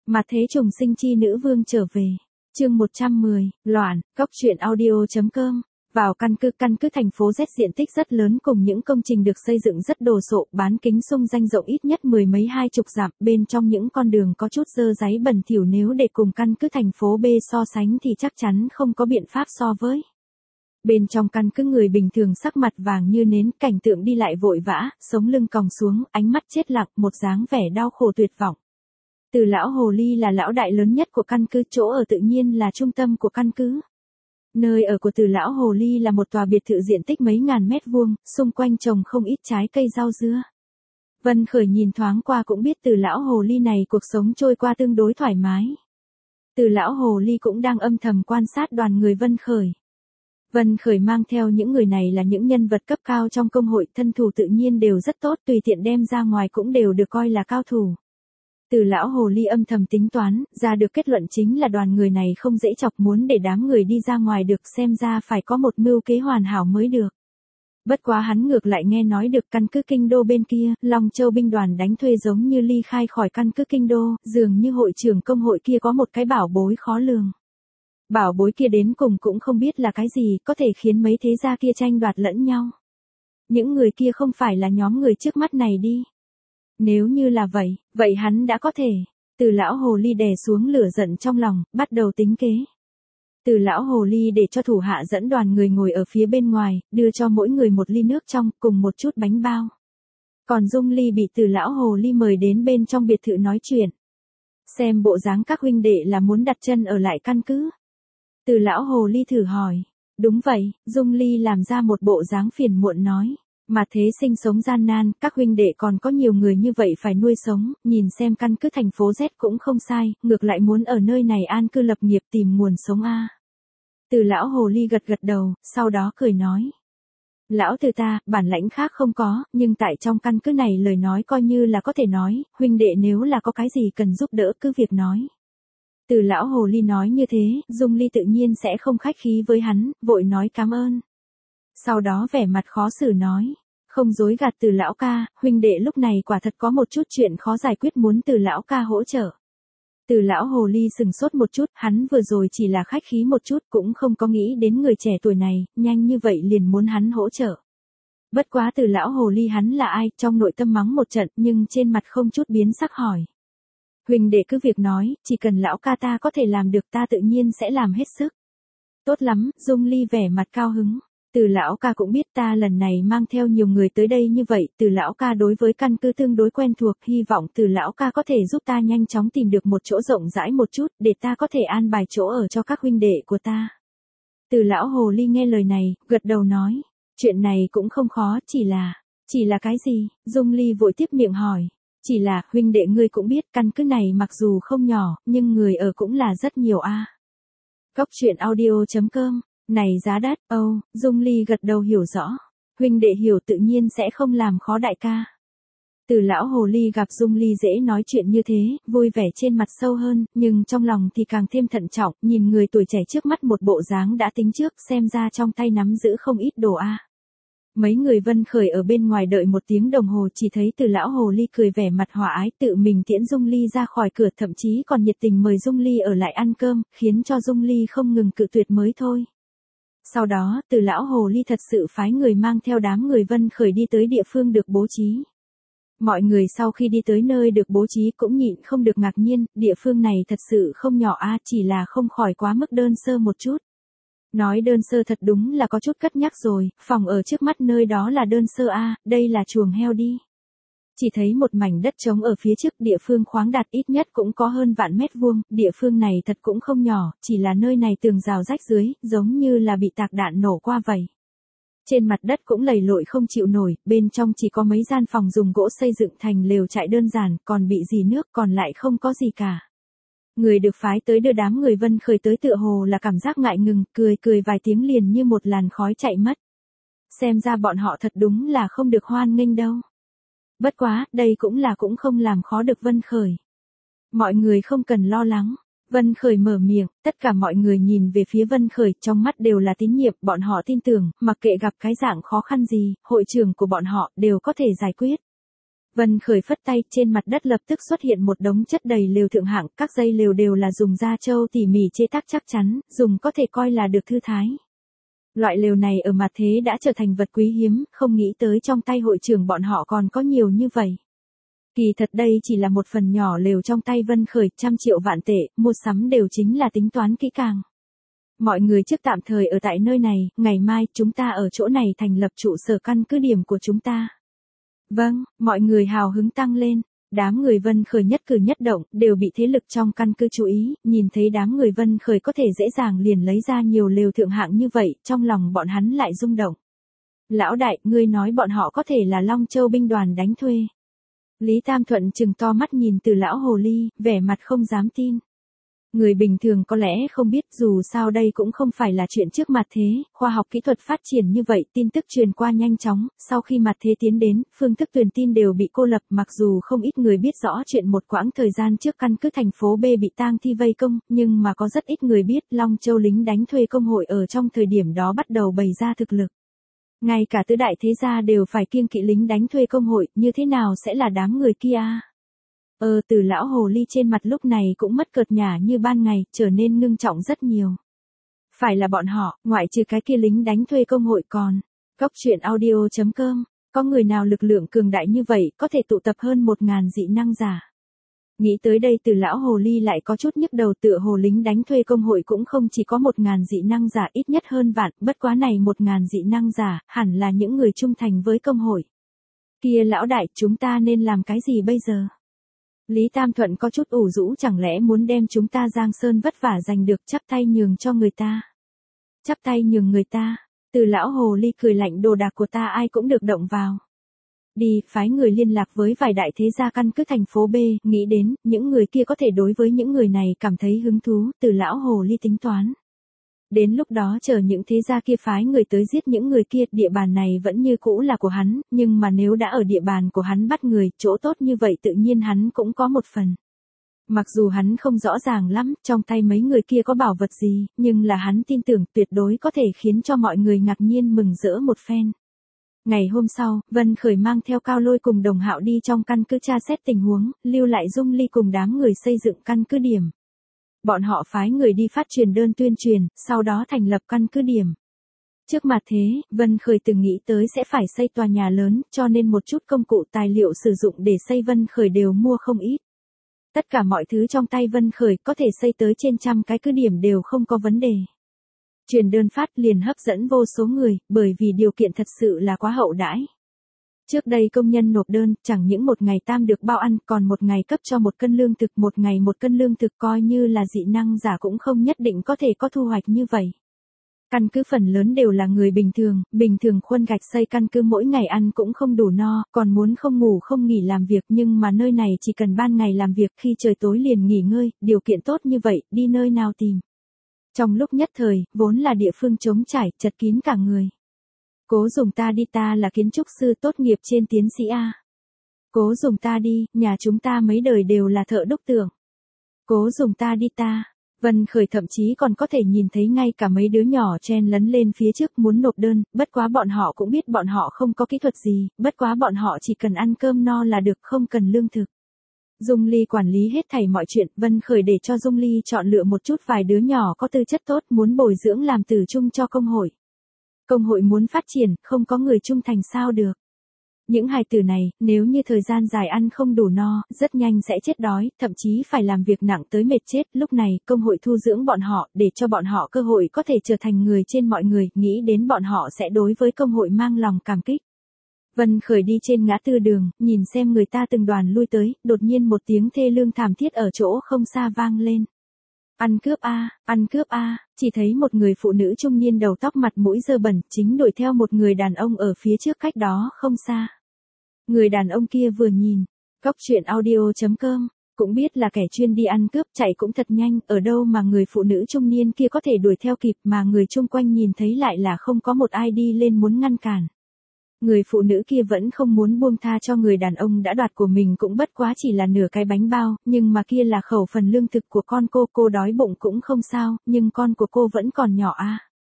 Mà thế trùng sinh chi nữ vương trở về. Chương 110, loạn, góc truyện audio.com. Vào căn cứ thành phố Z diện tích rất lớn cùng những công trình được xây dựng rất đồ sộ, bán kính xung danh rộng ít nhất mười mấy hai chục dặm, bên trong những con đường có chút dơ dáy bẩn thỉu, nếu để cùng căn cứ thành phố B so sánh thì chắc chắn không có biện pháp so với. Bên trong căn cứ người bình thường sắc mặt vàng như nến, cảnh tượng đi lại vội vã, sống lưng còng xuống, ánh mắt chết lặng, một dáng vẻ đau khổ tuyệt vọng. Từ lão hồ ly là lão đại lớn nhất của căn cứ, chỗ ở tự nhiên là trung tâm của căn cứ. Nơi ở của Từ lão hồ ly là một tòa biệt thự diện tích mấy ngàn mét vuông, xung quanh trồng không ít trái cây rau dưa. Vân Khởi nhìn thoáng qua cũng biết Từ lão hồ ly này cuộc sống trôi qua tương đối thoải mái. Từ lão hồ ly cũng đang âm thầm quan sát đoàn người Vân Khởi. Vân Khởi mang theo những người này là những nhân vật cấp cao trong công hội, thân thủ tự nhiên đều rất tốt, tùy tiện đem ra ngoài cũng đều được coi là cao thủ. Từ lão hồ ly âm thầm tính toán, ra được kết luận chính là đoàn người này không dễ chọc, muốn để đám người đi ra ngoài được xem ra phải có một mưu kế hoàn hảo mới được. Bất quá hắn ngược lại nghe nói được căn cứ kinh đô bên kia, Long Châu binh đoàn đánh thuê giống như ly khai khỏi căn cứ kinh đô, dường như hội trưởng công hội kia có một cái bảo bối khó lường. Bảo bối kia đến cùng cũng không biết là cái gì, có thể khiến mấy thế gia kia tranh đoạt lẫn nhau. Những người kia không phải là nhóm người trước mắt này đi. Nếu như là vậy hắn đã có thể. Từ lão hồ ly đè xuống lửa giận trong lòng, bắt đầu tính kế. Từ lão hồ ly để cho thủ hạ dẫn đoàn người ngồi ở phía bên ngoài, đưa cho mỗi người một ly nước trong, cùng một chút bánh bao. Còn Dung Ly bị Từ lão hồ ly mời đến bên trong biệt thự nói chuyện. Xem bộ dáng các huynh đệ là muốn đặt chân ở lại căn cứ. Từ lão hồ ly thử hỏi. Đúng vậy, Dung Ly làm ra một bộ dáng phiền muộn nói. Mà thế sinh sống gian nan, các huynh đệ còn có nhiều người như vậy phải nuôi sống, nhìn xem căn cứ thành phố Z cũng không sai, ngược lại muốn ở nơi này an cư lập nghiệp tìm nguồn sống a. Từ lão hồ ly gật gật đầu, sau đó cười nói. Lão từ ta, bản lãnh khác không có, nhưng tại trong căn cứ này lời nói coi như là có thể nói, huynh đệ nếu là có cái gì cần giúp đỡ cứ việc nói. Từ lão hồ ly nói như thế, Dung Ly tự nhiên sẽ không khách khí với hắn, vội nói cảm ơn. Sau đó vẻ mặt khó xử nói. Không dối gạt Từ lão ca, huynh đệ lúc này quả thật có một chút chuyện khó giải quyết, muốn Từ lão ca hỗ trợ. Từ lão hồ ly sừng sốt một chút, hắn vừa rồi chỉ là khách khí một chút, cũng không có nghĩ đến người trẻ tuổi này, nhanh như vậy liền muốn hắn hỗ trợ. Bất quá Từ lão hồ ly hắn là ai, trong nội tâm mắng một trận, nhưng trên mặt không chút biến sắc hỏi. Huynh đệ cứ việc nói, chỉ cần lão ca ta có thể làm được ta tự nhiên sẽ làm hết sức. Tốt lắm, Dung Ly vẻ mặt cao hứng. Từ lão ca cũng biết ta lần này mang theo nhiều người tới đây như vậy, Từ lão ca đối với căn cứ tương đối quen thuộc, hy vọng Từ lão ca có thể giúp ta nhanh chóng tìm được một chỗ rộng rãi một chút, để ta có thể an bài chỗ ở cho các huynh đệ của ta. Từ lão hồ ly nghe lời này, gật đầu nói, chuyện này cũng không khó, chỉ là cái gì? Dung Ly vội tiếp miệng hỏi, chỉ là, huynh đệ ngươi cũng biết, căn cứ này mặc dù không nhỏ, nhưng người ở cũng là rất nhiều a. Góc truyện audio.com. Này giá đắt, Dung Ly gật đầu hiểu rõ. Huynh đệ hiểu tự nhiên sẽ không làm khó đại ca. Từ lão hồ ly gặp Dung Ly dễ nói chuyện như thế, vui vẻ trên mặt sâu hơn, nhưng trong lòng thì càng thêm thận trọng, nhìn người tuổi trẻ trước mắt một bộ dáng đã tính trước, xem ra trong tay nắm giữ không ít đồ a. Mấy người Vân Khởi ở bên ngoài đợi một tiếng đồng hồ, chỉ thấy Từ lão hồ ly cười vẻ mặt hòa ái tự mình tiễn Dung Ly ra khỏi cửa, thậm chí còn nhiệt tình mời Dung Ly ở lại ăn cơm, khiến cho Dung Ly không ngừng cự tuyệt mới thôi. Sau đó, Từ lão hồ ly thật sự phái người mang theo đám người Vân Khởi đi tới địa phương được bố trí. Mọi người sau khi đi tới nơi được bố trí cũng nhịn không được ngạc nhiên, địa phương này thật sự không nhỏ a, chỉ là không khỏi quá mức đơn sơ một chút. Nói đơn sơ thật đúng là có chút cất nhắc rồi, phòng ở trước mắt nơi đó là đơn sơ a, đây là chuồng heo đi. Chỉ thấy một mảnh đất trống ở phía trước, địa phương khoáng đạt ít nhất cũng có hơn vạn mét vuông, địa phương này thật cũng không nhỏ, chỉ là nơi này tường rào rách dưới, giống như là bị tạc đạn nổ qua vậy. Trên mặt đất cũng lầy lội không chịu nổi, bên trong chỉ có mấy gian phòng dùng gỗ xây dựng thành lều trại đơn giản, còn bị dì nước, còn lại không có gì cả. Người được phái tới đưa đám người Vân Khởi tới tựa hồ là cảm giác ngại ngừng, cười vài tiếng liền như một làn khói chạy mất. Xem ra bọn họ thật đúng là không được hoan nghênh đâu. Bất quá, đây cũng không làm khó được Vân Khởi. Mọi người không cần lo lắng. Vân Khởi mở miệng, tất cả mọi người nhìn về phía Vân Khởi, trong mắt đều là tín nhiệm, bọn họ tin tưởng, mặc kệ gặp cái dạng khó khăn gì, hội trưởng của bọn họ đều có thể giải quyết. Vân Khởi phất tay, trên mặt đất lập tức xuất hiện một đống chất đầy lều thượng hạng, các dây lều đều là dùng da trâu tỉ mỉ chế tác chắc chắn, dùng có thể coi là được thư thái. Loại lều này ở mặt thế đã trở thành vật quý hiếm, không nghĩ tới trong tay hội trưởng bọn họ còn có nhiều như vậy. Kỳ thật đây chỉ là một phần nhỏ lều trong tay Vân Khởi, trăm triệu vạn tệ, mua sắm đều chính là tính toán kỹ càng. Mọi người trước tạm thời ở tại nơi này, ngày mai chúng ta ở chỗ này thành lập trụ sở căn cứ điểm của chúng ta. Vâng, mọi người hào hứng tăng lên. Đám người Vân Khởi nhất cử nhất động, đều bị thế lực trong căn cứ chú ý, nhìn thấy đám người Vân Khởi có thể dễ dàng liền lấy ra nhiều lều thượng hạng như vậy, trong lòng bọn hắn lại rung động. Lão đại, ngươi nói bọn họ có thể là Long Châu binh đoàn đánh thuê. Lý Tam Thuận trừng to mắt nhìn từ lão hồ ly, vẻ mặt không dám tin. Người bình thường có lẽ không biết, dù sao đây cũng không phải là chuyện trước mặt thế, khoa học kỹ thuật phát triển như vậy, tin tức truyền qua nhanh chóng, sau khi mặt thế tiến đến, phương thức truyền tin đều bị cô lập, mặc dù không ít người biết rõ chuyện một quãng thời gian trước căn cứ thành phố B bị tang thi vây công, nhưng mà có rất ít người biết Long Châu lính đánh thuê công hội ở trong thời điểm đó bắt đầu bày ra thực lực. Ngay cả tứ đại thế gia đều phải kiêng kỵ lính đánh thuê công hội, như thế nào sẽ là đám người kia? Từ lão hồ ly trên mặt lúc này cũng mất cợt nhả như ban ngày, trở nên ngưng trọng rất nhiều. Phải là bọn họ, ngoại trừ cái kia lính đánh thuê công hội còn. Góc truyện audio.com, có người nào lực lượng cường đại như vậy, có thể tụ tập hơn 1000 dị năng giả. Nghĩ tới đây từ lão hồ ly lại có chút nhức đầu, tựa hồ lính đánh thuê công hội cũng không chỉ có 1000 dị năng giả, ít nhất hơn vạn, bất quá này 1000 dị năng giả, hẳn là những người trung thành với công hội. Kia lão đại, chúng ta nên làm cái gì bây giờ? Lý Tam Thuận có chút ủ rũ, chẳng lẽ muốn đem chúng ta Giang Sơn vất vả giành được, chắp tay nhường cho người ta. Chắp tay nhường người ta, từ lão hồ ly cười lạnh, đồ đạc của ta ai cũng được động vào. Đi, phái người liên lạc với vài đại thế gia căn cứ thành phố B, nghĩ đến, những người kia có thể đối với những người này cảm thấy hứng thú, từ lão hồ ly tính toán. Đến lúc đó chờ những thế gia kia phái người tới giết những người kia, địa bàn này vẫn như cũ là của hắn, nhưng mà nếu đã ở địa bàn của hắn bắt người, chỗ tốt như vậy tự nhiên hắn cũng có một phần. Mặc dù hắn không rõ ràng lắm, trong tay mấy người kia có bảo vật gì, nhưng là hắn tin tưởng tuyệt đối có thể khiến cho mọi người ngạc nhiên mừng rỡ một phen. Ngày hôm sau, Vân Khởi mang theo Cao Lôi cùng Đồng Hạo đi trong căn cứ tra xét tình huống, lưu lại Dung Ly cùng đám người xây dựng căn cứ điểm. Bọn họ phái người đi phát truyền đơn tuyên truyền, sau đó thành lập căn cứ điểm. Trước mặt thế, Vân Khởi từng nghĩ tới sẽ phải xây tòa nhà lớn, cho nên một chút công cụ tài liệu sử dụng để xây Vân Khởi đều mua không ít. Tất cả mọi thứ trong tay Vân Khởi có thể xây tới trên trăm cái cứ điểm đều không có vấn đề. Truyền đơn phát liền hấp dẫn vô số người, bởi vì điều kiện thật sự là quá hậu đãi. Trước đây công nhân nộp đơn, chẳng những một ngày tam được bao ăn, còn một ngày cấp cho 1 cân lương thực, một ngày 1 cân lương thực, coi như là dị năng giả cũng không nhất định có thể có thu hoạch như vậy. Căn cứ phần lớn đều là người bình thường khuôn gạch xây căn cứ mỗi ngày ăn cũng không đủ no, còn muốn không ngủ không nghỉ làm việc, nhưng mà nơi này chỉ cần ban ngày làm việc, khi trời tối liền nghỉ ngơi, điều kiện tốt như vậy, đi nơi nào tìm. Trong lúc nhất thời, vốn là địa phương trống trải, chật kín cả người. Cố dùng ta đi, ta là kiến trúc sư tốt nghiệp trên tiến sĩ A. Cố dùng ta đi, nhà chúng ta mấy đời đều là thợ đúc tường. Cố dùng ta đi ta. Vân Khởi thậm chí còn có thể nhìn thấy ngay cả mấy đứa nhỏ chen lấn lên phía trước muốn nộp đơn, bất quá bọn họ cũng biết bọn họ không có kỹ thuật gì, bất quá bọn họ chỉ cần ăn cơm no là được, không cần lương thực. Dung Ly quản lý hết thảy mọi chuyện, Vân Khởi để cho Dung Ly chọn lựa một chút vài đứa nhỏ có tư chất tốt, muốn bồi dưỡng làm tử trung cho công hội. Công hội muốn phát triển, không có người trung thành sao được. Những hài tử này, nếu như thời gian dài ăn không đủ no, rất nhanh sẽ chết đói, thậm chí phải làm việc nặng tới mệt chết. Lúc này, công hội thu dưỡng bọn họ, để cho bọn họ cơ hội có thể trở thành người trên mọi người, nghĩ đến bọn họ sẽ đối với công hội mang lòng cảm kích. Vân Khởi đi trên ngã tư đường, nhìn xem người ta từng đoàn lui tới, đột nhiên một tiếng thê lương thảm thiết ở chỗ không xa vang lên. Ăn cướp a, ăn cướp a, chỉ thấy một người phụ nữ trung niên đầu tóc mặt mũi dơ bẩn, chính đuổi theo một người đàn ông ở phía trước cách đó không xa. Người đàn ông kia vừa nhìn, góc truyện audio.com, cũng biết là kẻ chuyên đi ăn cướp, chạy cũng thật nhanh, ở đâu mà người phụ nữ trung niên kia có thể đuổi theo kịp, mà người chung quanh nhìn thấy lại là không có một ai đi lên muốn ngăn cản. Người phụ nữ kia vẫn không muốn buông tha cho người đàn ông đã đoạt của mình, cũng bất quá chỉ là nửa cái bánh bao, nhưng mà kia là khẩu phần lương thực của con cô đói bụng cũng không sao, nhưng con của cô vẫn còn nhỏ a.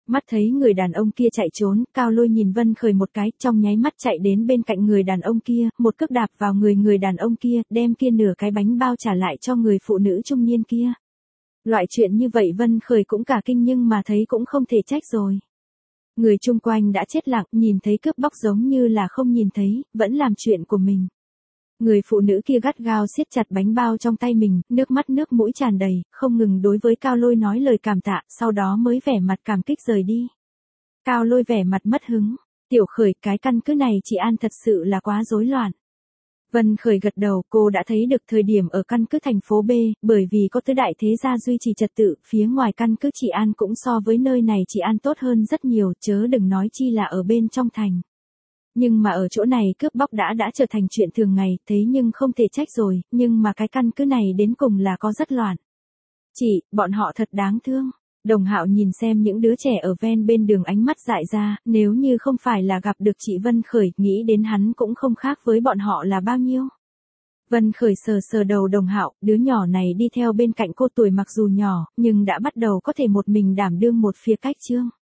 Mắt thấy người đàn ông kia chạy trốn, Cao Lôi nhìn Vân Khởi một cái, trong nháy mắt chạy đến bên cạnh người đàn ông kia, một cước đạp vào người đàn ông kia, đem kia nửa cái bánh bao trả lại cho người phụ nữ trung niên kia. Loại chuyện như vậy Vân Khởi cũng cả kinh nhưng mà thấy cũng không thể trách rồi. Người chung quanh đã chết lặng, nhìn thấy cướp bóc giống như là không nhìn thấy, vẫn làm chuyện của mình. Người phụ nữ kia gắt gao siết chặt bánh bao trong tay mình, nước mắt nước mũi tràn đầy, không ngừng đối với Cao Lôi nói lời cảm tạ, sau đó mới vẻ mặt cảm kích rời đi. Cao Lôi vẻ mặt mất hứng, Tiểu Khởi, cái căn cứ này chị An thật sự là quá rối loạn. Vân Khởi gật đầu, cô đã thấy được thời điểm ở căn cứ thành phố B, bởi vì có tứ đại thế gia duy trì trật tự, phía ngoài căn cứ chị An cũng so với nơi này chị An tốt hơn rất nhiều, chớ đừng nói chi là ở bên trong thành. Nhưng mà ở chỗ này cướp bóc đã trở thành chuyện thường ngày, thế nhưng không thể trách rồi, nhưng mà cái căn cứ này đến cùng là có rất loạn. Chị, bọn họ thật đáng thương. Đồng Hạo nhìn xem những đứa trẻ ở ven bên đường ánh mắt dại ra, nếu như không phải là gặp được chị Vân Khởi, nghĩ đến hắn cũng không khác với bọn họ là bao nhiêu. Vân Khởi sờ sờ đầu Đồng Hạo, đứa nhỏ này đi theo bên cạnh cô tuổi mặc dù nhỏ, nhưng đã bắt đầu có thể một mình đảm đương một phía cách chương.